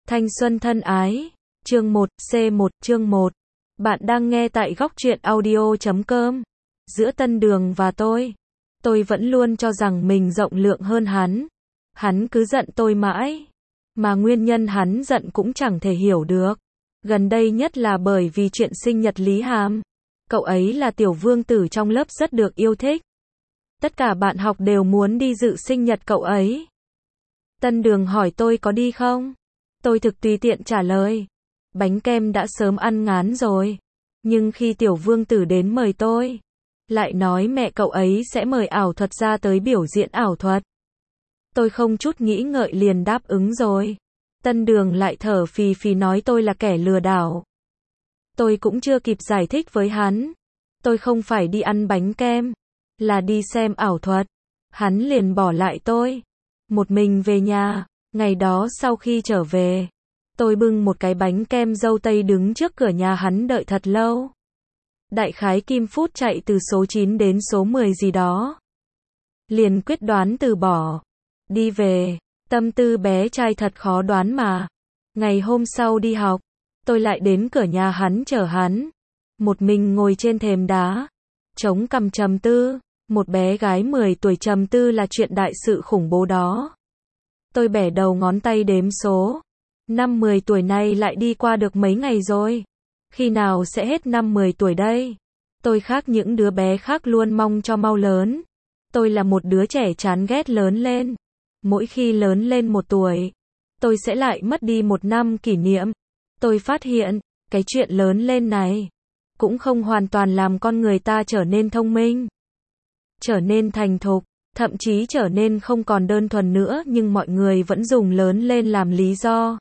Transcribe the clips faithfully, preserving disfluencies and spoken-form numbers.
Thanh xuân thân ái, chương một, C một, chương một. Bạn đang nghe tại góc truyện audio chấm com. Giữa Tân Đường và tôi, tôi vẫn luôn cho rằng mình rộng lượng hơn hắn. Hắn cứ giận tôi mãi, mà nguyên nhân hắn giận cũng chẳng thể hiểu được. Gần đây nhất là bởi vì chuyện sinh nhật Lý Hàm. Cậu ấy là tiểu vương tử trong lớp rất được yêu thích. Tất cả bạn học đều muốn đi dự sinh nhật cậu ấy. Tân Đường hỏi tôi có đi không? Tôi thực tùy tiện trả lời. Bánh kem đã sớm ăn ngán rồi. Nhưng khi tiểu vương tử đến mời tôi, lại nói mẹ cậu ấy sẽ mời ảo thuật ra tới biểu diễn ảo thuật. Tôi không chút nghĩ ngợi liền đáp ứng rồi. Tân Đường lại thở phì phì nói tôi là kẻ lừa đảo. Tôi cũng chưa kịp giải thích với hắn. Tôi không phải đi ăn bánh kem, là đi xem ảo thuật. Hắn liền bỏ lại tôi một mình về nhà. Ngày đó sau khi trở về, tôi bưng một cái bánh kem dâu tây đứng trước cửa nhà hắn đợi thật lâu. Đại khái kim phút chạy từ số chín đến số mười gì đó. Liền quyết đoán từ bỏ. Đi về, tâm tư bé trai thật khó đoán mà. Ngày hôm sau đi học, tôi lại đến cửa nhà hắn chờ hắn. Một mình ngồi trên thềm đá, chống cằm trầm tư. Một bé gái mười tuổi trầm tư là chuyện đại sự khủng bố đó. Tôi bẻ đầu ngón tay đếm số. Năm mười tuổi này lại đi qua được mấy ngày rồi. Khi nào sẽ hết năm mười tuổi đây? Tôi khác những đứa bé khác luôn mong cho mau lớn. Tôi là một đứa trẻ chán ghét lớn lên. Mỗi khi lớn lên một tuổi, tôi sẽ lại mất đi một năm kỷ niệm. Tôi phát hiện, cái chuyện lớn lên này, cũng không hoàn toàn làm con người ta trở nên thông minh, trở nên thành thục, thậm chí trở nên không còn đơn thuần nữa, nhưng mọi người vẫn dùng lớn lên làm lý do.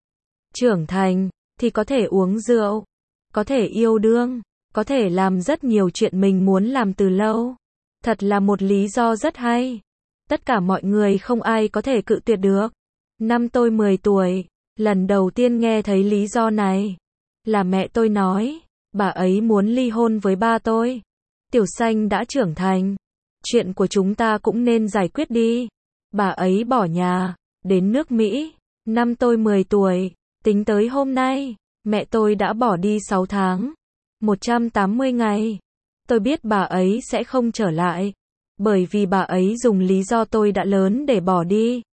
Trưởng thành, thì có thể uống rượu, có thể yêu đương, có thể làm rất nhiều chuyện mình muốn làm từ lâu. Thật là một lý do rất hay. Tất cả mọi người không ai có thể cự tuyệt được. Năm tôi mười tuổi, lần đầu tiên nghe thấy lý do này, là mẹ tôi nói, bà ấy muốn ly hôn với ba tôi. Tiểu Xanh đã trưởng thành, chuyện của chúng ta cũng nên giải quyết đi. Bà ấy bỏ nhà, đến nước Mỹ. Năm tôi mười tuổi, tính tới hôm nay, mẹ tôi đã bỏ đi sáu tháng, một trăm tám mươi ngày. Tôi biết bà ấy sẽ không trở lại, bởi vì bà ấy dùng lý do tôi đã lớn để bỏ đi.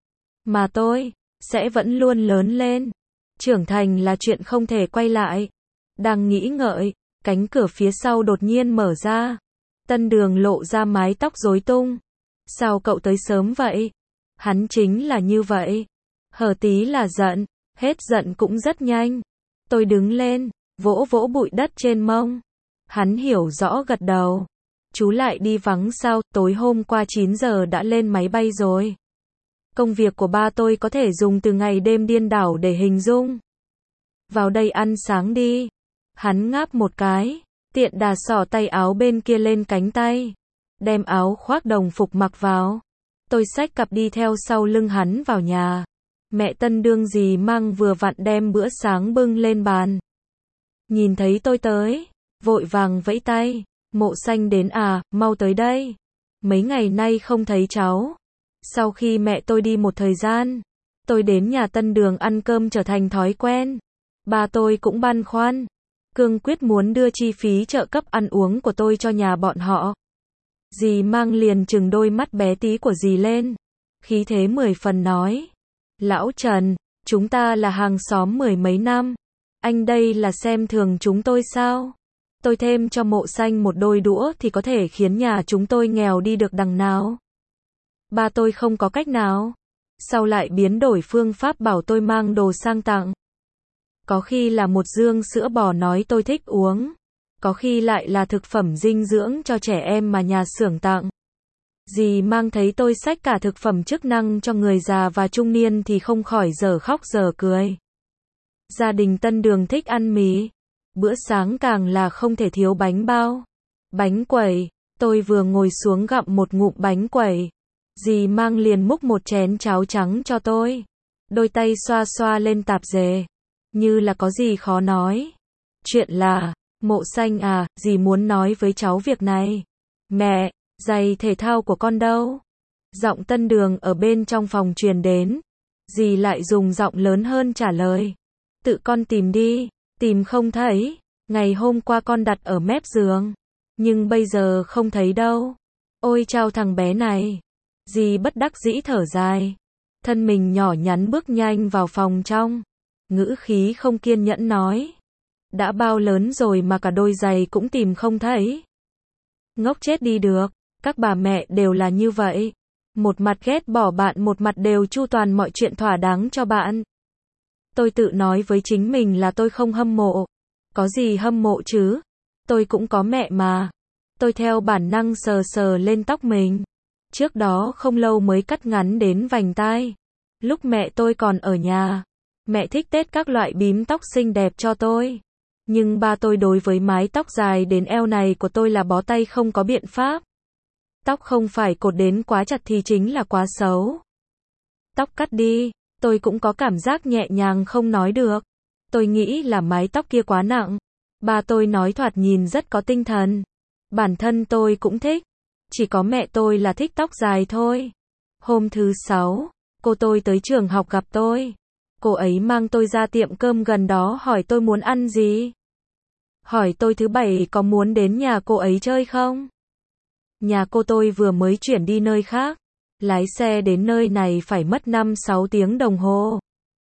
Mà tôi, sẽ vẫn luôn lớn lên. Trưởng thành là chuyện không thể quay lại. Đang nghĩ ngợi, cánh cửa phía sau đột nhiên mở ra. Tân Đường lộ ra mái tóc rối tung. Sao cậu tới sớm vậy? Hắn chính là như vậy. Hở tí là giận, hết giận cũng rất nhanh. Tôi đứng lên, vỗ vỗ bụi đất trên mông. Hắn hiểu rõ gật đầu. Chú lại đi vắng sao? Tối hôm qua chín giờ đã lên máy bay rồi. Công việc của ba tôi có thể dùng từ ngày đêm điên đảo để hình dung. Vào đây ăn sáng đi. Hắn ngáp một cái, tiện đà xỏ tay áo bên kia lên cánh tay, đem áo khoác đồng phục mặc vào. Tôi xách cặp đi theo sau lưng hắn vào nhà. Mẹ Tân Đương dì Mang vừa vặn đem bữa sáng bưng lên bàn. Nhìn thấy tôi tới, vội vàng vẫy tay. Mộ Xanh đến à, mau tới đây. Mấy ngày nay không thấy cháu. Sau khi mẹ tôi đi một thời gian, tôi đến nhà Tân Đường ăn cơm trở thành thói quen. Ba tôi cũng băn khoăn, cương quyết muốn đưa chi phí trợ cấp ăn uống của tôi cho nhà bọn họ. Dì Mang liền trừng đôi mắt bé tí của dì lên, khí thế mười phần nói. Lão Trần, chúng ta là hàng xóm mười mấy năm. Anh đây là xem thường chúng tôi sao? Tôi thêm cho Mộ Xanh một đôi đũa thì có thể khiến nhà chúng tôi nghèo đi được đằng nào? Ba tôi không có cách nào. Sau lại biến đổi phương pháp bảo tôi mang đồ sang tặng. Có khi là một dương sữa bò nói tôi thích uống. Có khi lại là thực phẩm dinh dưỡng cho trẻ em mà nhà xưởng tặng. Dì Mang thấy tôi xách cả thực phẩm chức năng cho người già và trung niên thì không khỏi dở khóc dở cười. Gia đình Tân Đường thích ăn mì. Bữa sáng càng là không thể thiếu bánh bao, bánh quẩy. Tôi vừa ngồi xuống gặm một ngụm bánh quẩy, dì Mang liền múc một chén cháo trắng cho tôi. Đôi tay xoa xoa lên tạp dề, như là có gì khó nói. Chuyện là, Mộ Xanh à, dì muốn nói với cháu việc này. Mẹ, giày thể thao của con đâu? Giọng Tân Đường ở bên trong phòng truyền đến. Dì lại dùng giọng lớn hơn trả lời. Tự con tìm đi, tìm không thấy. Ngày hôm qua con đặt ở mép giường, nhưng bây giờ không thấy đâu. Ôi chao thằng bé này. Dì bất đắc dĩ thở dài. Thân mình nhỏ nhắn bước nhanh vào phòng trong. Ngữ khí không kiên nhẫn nói. Đã bao lớn rồi mà cả đôi giày cũng tìm không thấy. Ngốc chết đi được. Các bà mẹ đều là như vậy. Một mặt ghét bỏ bạn, một mặt đều chu toàn mọi chuyện thỏa đáng cho bạn. Tôi tự nói với chính mình là tôi không hâm mộ. Có gì hâm mộ chứ? Tôi cũng có mẹ mà. Tôi theo bản năng sờ sờ lên tóc mình. Trước đó không lâu mới cắt ngắn đến vành tai. Lúc mẹ tôi còn ở nhà, mẹ thích tết các loại bím tóc xinh đẹp cho tôi. Nhưng ba tôi đối với mái tóc dài đến eo này của tôi là bó tay không có biện pháp. Tóc không phải cột đến quá chặt thì chính là quá xấu. Tóc cắt đi, tôi cũng có cảm giác nhẹ nhàng không nói được. Tôi nghĩ là mái tóc kia quá nặng. Ba tôi nói thoạt nhìn rất có tinh thần. Bản thân tôi cũng thích. Chỉ có mẹ tôi là thích tóc dài thôi. Hôm thứ sáu, cô tôi tới trường học gặp tôi. Cô ấy mang tôi ra tiệm cơm gần đó hỏi tôi muốn ăn gì. Hỏi tôi thứ bảy có muốn đến nhà cô ấy chơi không? Nhà cô tôi vừa mới chuyển đi nơi khác. Lái xe đến nơi này phải mất năm sáu tiếng đồng hồ.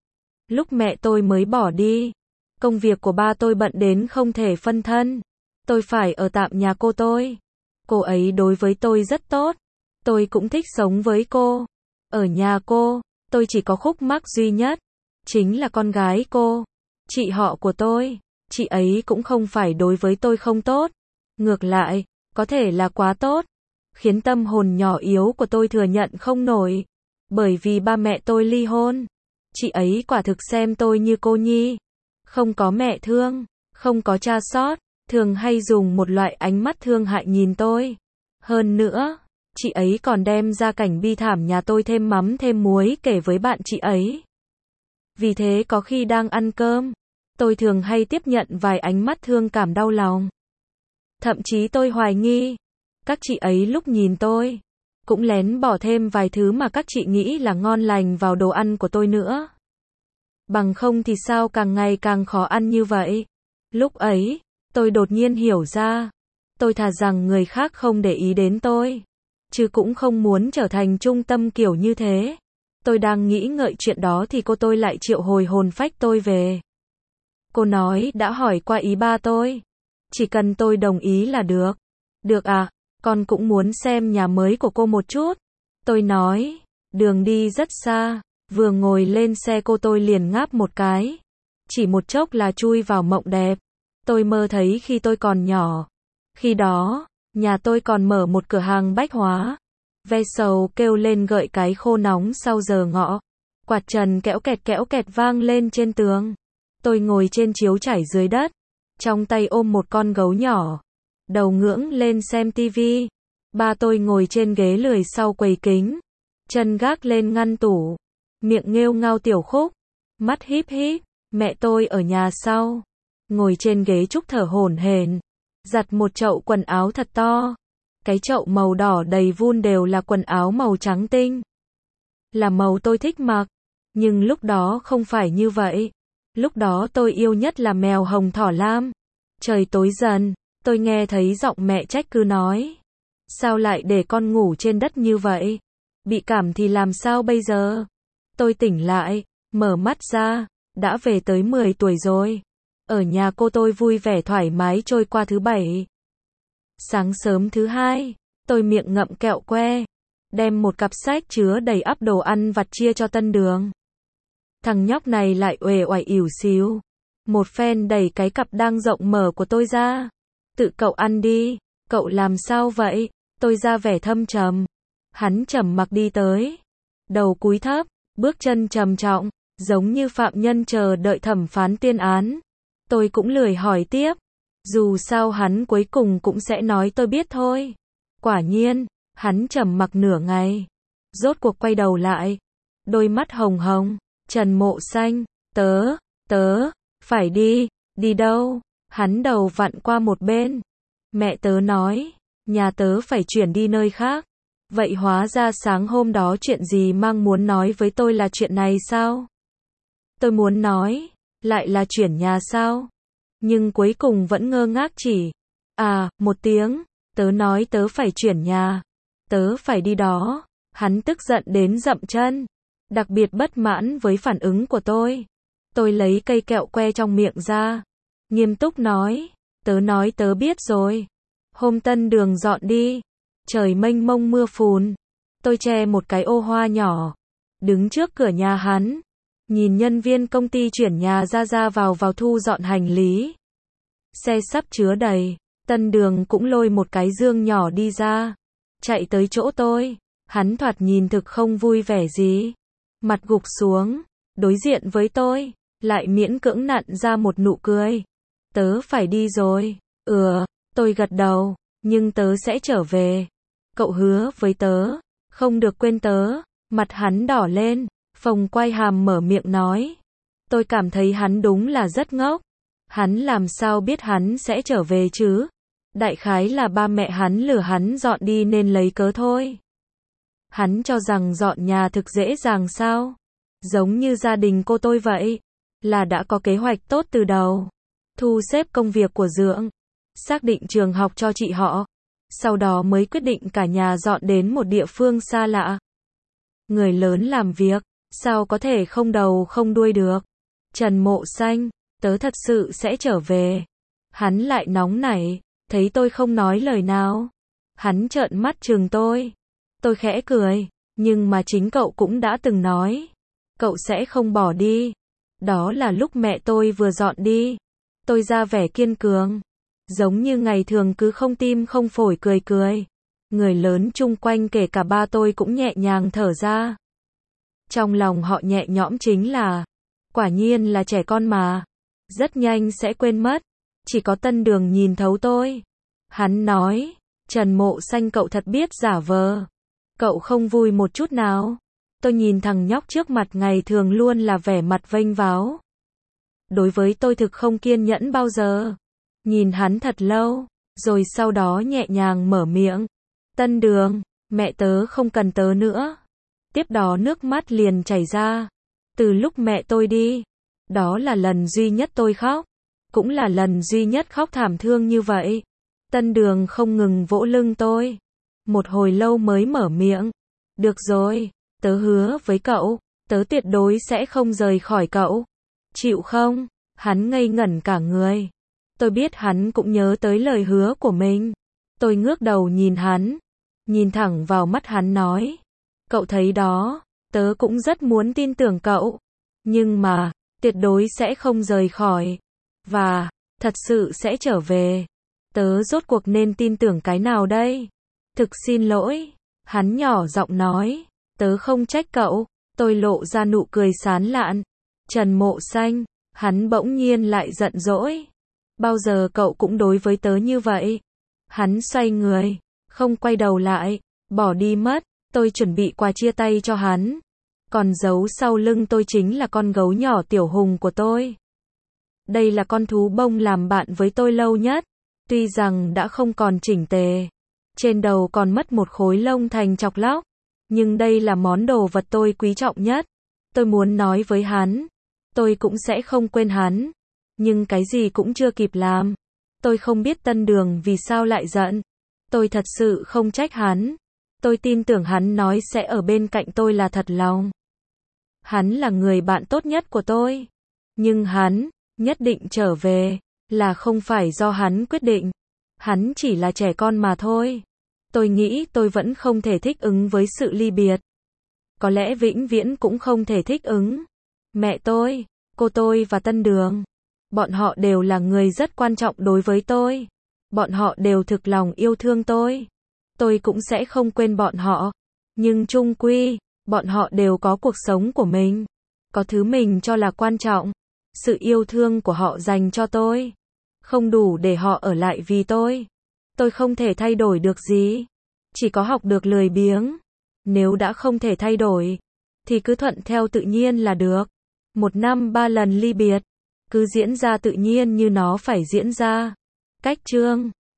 Lúc mẹ tôi mới bỏ đi, công việc của ba tôi bận đến không thể phân thân. Tôi phải ở tạm nhà cô tôi. Cô ấy đối với tôi rất tốt. Tôi cũng thích sống với cô. Ở nhà cô, tôi chỉ có khúc mắc duy nhất. Chính là con gái cô. Chị họ của tôi. Chị ấy cũng không phải đối với tôi không tốt. Ngược lại, có thể là quá tốt. Khiến tâm hồn nhỏ yếu của tôi thừa nhận không nổi. Bởi vì ba mẹ tôi ly hôn. Chị ấy quả thực xem tôi như cô nhi. Không có mẹ thương, không có cha sót. Thường hay dùng một loại ánh mắt thương hại nhìn tôi. Hơn nữa, chị ấy còn đem ra cảnh bi thảm nhà tôi thêm mắm thêm muối kể với bạn chị ấy. Vì thế có khi đang ăn cơm, tôi thường hay tiếp nhận vài ánh mắt thương cảm đau lòng. Thậm chí tôi hoài nghi, các chị ấy lúc nhìn tôi, cũng lén bỏ thêm vài thứ mà các chị nghĩ là ngon lành vào đồ ăn của tôi nữa. Bằng không thì sao càng ngày càng khó ăn như vậy? Lúc ấy, tôi đột nhiên hiểu ra, tôi thà rằng người khác không để ý đến tôi, chứ cũng không muốn trở thành trung tâm kiểu như thế. Tôi đang nghĩ ngợi chuyện đó thì cô tôi lại triệu hồi hồn phách tôi về. Cô nói đã hỏi qua ý ba tôi. Chỉ cần tôi đồng ý là được. Được à, con cũng muốn xem nhà mới của cô một chút. Tôi nói, đường đi rất xa, vừa ngồi lên xe cô tôi liền ngáp một cái. Chỉ một chốc là chui vào mộng đẹp. Tôi mơ thấy khi tôi còn nhỏ. Khi đó, nhà tôi còn mở một cửa hàng bách hóa. Ve sầu kêu lên gợi cái khô nóng sau giờ ngọ. Quạt trần kẽo kẹt kẽo kẹt vang lên trên tường. Tôi ngồi trên chiếu trải dưới đất. Trong tay ôm một con gấu nhỏ. Đầu ngưỡng lên xem tivi. Ba tôi ngồi trên ghế lười sau quầy kính. Chân gác lên ngăn tủ. Miệng nghêu ngao tiểu khúc. Mắt híp híp. Mẹ tôi ở nhà sau. Ngồi trên ghế trúc thở hổn hển. Giặt một chậu quần áo thật to. Cái chậu màu đỏ đầy vun đều là quần áo màu trắng tinh. Là màu tôi thích mặc. Nhưng lúc đó không phải như vậy. Lúc đó tôi yêu nhất là mèo hồng thỏ lam. Trời tối dần, tôi nghe thấy giọng mẹ trách cứ nói. Sao lại để con ngủ trên đất như vậy? Bị cảm thì làm sao bây giờ? Tôi tỉnh lại, mở mắt ra, đã về tới mười tuổi rồi. Ở nhà cô tôi vui vẻ thoải mái trôi qua thứ bảy. Sáng sớm thứ hai, tôi miệng ngậm kẹo que, đem một cặp sách chứa đầy ắp đồ ăn vặt chia cho Tân Đường. Thằng nhóc này lại uể oải ỉu xìu. Một phen đẩy cái cặp đang rộng mở của tôi ra. Tự cậu ăn đi, cậu làm sao vậy? Tôi ra vẻ thâm trầm. Hắn trầm mặc đi tới. Đầu cúi thấp, bước chân trầm trọng, giống như phạm nhân chờ đợi thẩm phán tuyên án. Tôi cũng lười hỏi tiếp. Dù sao hắn cuối cùng cũng sẽ nói tôi biết thôi. Quả nhiên, hắn trầm mặc nửa ngày. Rốt cuộc quay đầu lại. Đôi mắt hồng hồng. Trần Mộ Xanh, tớ, tớ, phải đi, đi đâu? Hắn đầu vặn qua một bên. Mẹ tớ nói, nhà tớ phải chuyển đi nơi khác. Vậy hóa ra sáng hôm đó chuyện gì mang muốn nói với tôi là chuyện này sao? Tôi muốn nói, lại là chuyển nhà sao? Nhưng cuối cùng vẫn ngơ ngác chỉ, à, một tiếng, tớ nói tớ phải chuyển nhà, tớ phải đi đó. Hắn tức giận đến dậm chân, đặc biệt bất mãn với phản ứng của tôi. Tôi lấy cây kẹo que trong miệng ra, nghiêm túc nói, tớ nói tớ biết rồi. Hôm Tân Đường dọn đi, trời mênh mông mưa phùn, tôi che một cái ô hoa nhỏ, đứng trước cửa nhà hắn, nhìn nhân viên công ty chuyển nhà ra ra vào vào thu dọn hành lý. Xe sắp chứa đầy, Tân Đường cũng lôi một cái dương nhỏ đi ra, chạy tới chỗ tôi. Hắn thoạt nhìn thực không vui vẻ gì, mặt gục xuống, đối diện với tôi, lại miễn cưỡng nặn ra một nụ cười. Tớ phải đi rồi. Ừ, tôi gật đầu, nhưng tớ sẽ trở về. Cậu hứa với tớ, không được quên tớ. Mặt hắn đỏ lên, phồng quay hàm mở miệng nói. Tôi cảm thấy hắn đúng là rất ngốc. Hắn làm sao biết hắn sẽ trở về chứ? Đại khái là ba mẹ hắn lừa hắn dọn đi nên lấy cớ thôi. Hắn cho rằng dọn nhà thực dễ dàng sao? Giống như gia đình cô tôi vậy, là đã có kế hoạch tốt từ đầu. Thu xếp công việc của Dượng, xác định trường học cho chị họ, sau đó mới quyết định cả nhà dọn đến một địa phương xa lạ. Người lớn làm việc, sao có thể không đầu không đuôi được? Trần Mộ Xanh, tớ thật sự sẽ trở về. Hắn lại nóng nảy, thấy tôi không nói lời nào. Hắn trợn mắt trừng tôi. Tôi khẽ cười, nhưng mà chính cậu cũng đã từng nói, cậu sẽ không bỏ đi. Đó là lúc mẹ tôi vừa dọn đi. Tôi ra vẻ kiên cường, giống như ngày thường cứ không tim không phổi cười cười. Người lớn chung quanh kể cả ba tôi cũng nhẹ nhàng thở ra. Trong lòng họ nhẹ nhõm chính là, quả nhiên là trẻ con mà, rất nhanh sẽ quên mất. Chỉ có Tân Đường nhìn thấu tôi. Hắn nói, Trần Mộ Xanh cậu thật biết giả vờ. Cậu không vui một chút nào. Tôi nhìn thằng nhóc trước mặt ngày thường luôn là vẻ mặt vênh váo. Đối với tôi thực không kiên nhẫn bao giờ. Nhìn hắn thật lâu, rồi sau đó nhẹ nhàng mở miệng. Tân Đường, mẹ tớ không cần tớ nữa. Tiếp đó nước mắt liền chảy ra. Từ lúc mẹ tôi đi, đó là lần duy nhất tôi khóc. Cũng là lần duy nhất khóc thảm thương như vậy. Tân Đường không ngừng vỗ lưng tôi. Một hồi lâu mới mở miệng. Được rồi, tớ hứa với cậu, tớ tuyệt đối sẽ không rời khỏi cậu. Chịu không? Hắn ngây ngẩn cả người. Tôi biết hắn cũng nhớ tới lời hứa của mình. Tôi ngước đầu nhìn hắn, nhìn thẳng vào mắt hắn nói. Cậu thấy đó, tớ cũng rất muốn tin tưởng cậu. Nhưng mà, tuyệt đối sẽ không rời khỏi. Và, thật sự sẽ trở về. Tớ rốt cuộc nên tin tưởng cái nào đây? Thực xin lỗi. Hắn nhỏ giọng nói. Tớ không trách cậu. Tôi lộ ra nụ cười sán lạn. Trần Mộ Xanh. Hắn bỗng nhiên lại giận dỗi. Bao giờ cậu cũng đối với tớ như vậy? Hắn xoay người, không quay đầu lại, bỏ đi mất. Tôi chuẩn bị quà chia tay cho hắn. Còn giấu sau lưng tôi chính là con gấu nhỏ Tiểu Hùng của tôi. Đây là con thú bông làm bạn với tôi lâu nhất. Tuy rằng đã không còn chỉnh tề, trên đầu còn mất một khối lông thành chọc lóc, nhưng đây là món đồ vật tôi quý trọng nhất. Tôi muốn nói với hắn, tôi cũng sẽ không quên hắn. Nhưng cái gì cũng chưa kịp làm. Tôi không biết Tân Đường vì sao lại giận. Tôi thật sự không trách hắn. Tôi tin tưởng hắn nói sẽ ở bên cạnh tôi là thật lòng. Hắn là người bạn tốt nhất của tôi. Nhưng hắn, nhất định trở về, là không phải do hắn quyết định. Hắn chỉ là trẻ con mà thôi. Tôi nghĩ tôi vẫn không thể thích ứng với sự ly biệt. Có lẽ vĩnh viễn cũng không thể thích ứng. Mẹ tôi, cô tôi và Tân Đường, bọn họ đều là người rất quan trọng đối với tôi. Bọn họ đều thực lòng yêu thương tôi. Tôi cũng sẽ không quên bọn họ. Nhưng chung quy, bọn họ đều có cuộc sống của mình. Có thứ mình cho là quan trọng. Sự yêu thương của họ dành cho tôi không đủ để họ ở lại vì tôi. Tôi không thể thay đổi được gì. Chỉ có học được lười biếng. Nếu đã không thể thay đổi, thì cứ thuận theo tự nhiên là được. Một năm ba lần ly biệt, cứ diễn ra tự nhiên như nó phải diễn ra. Cách chương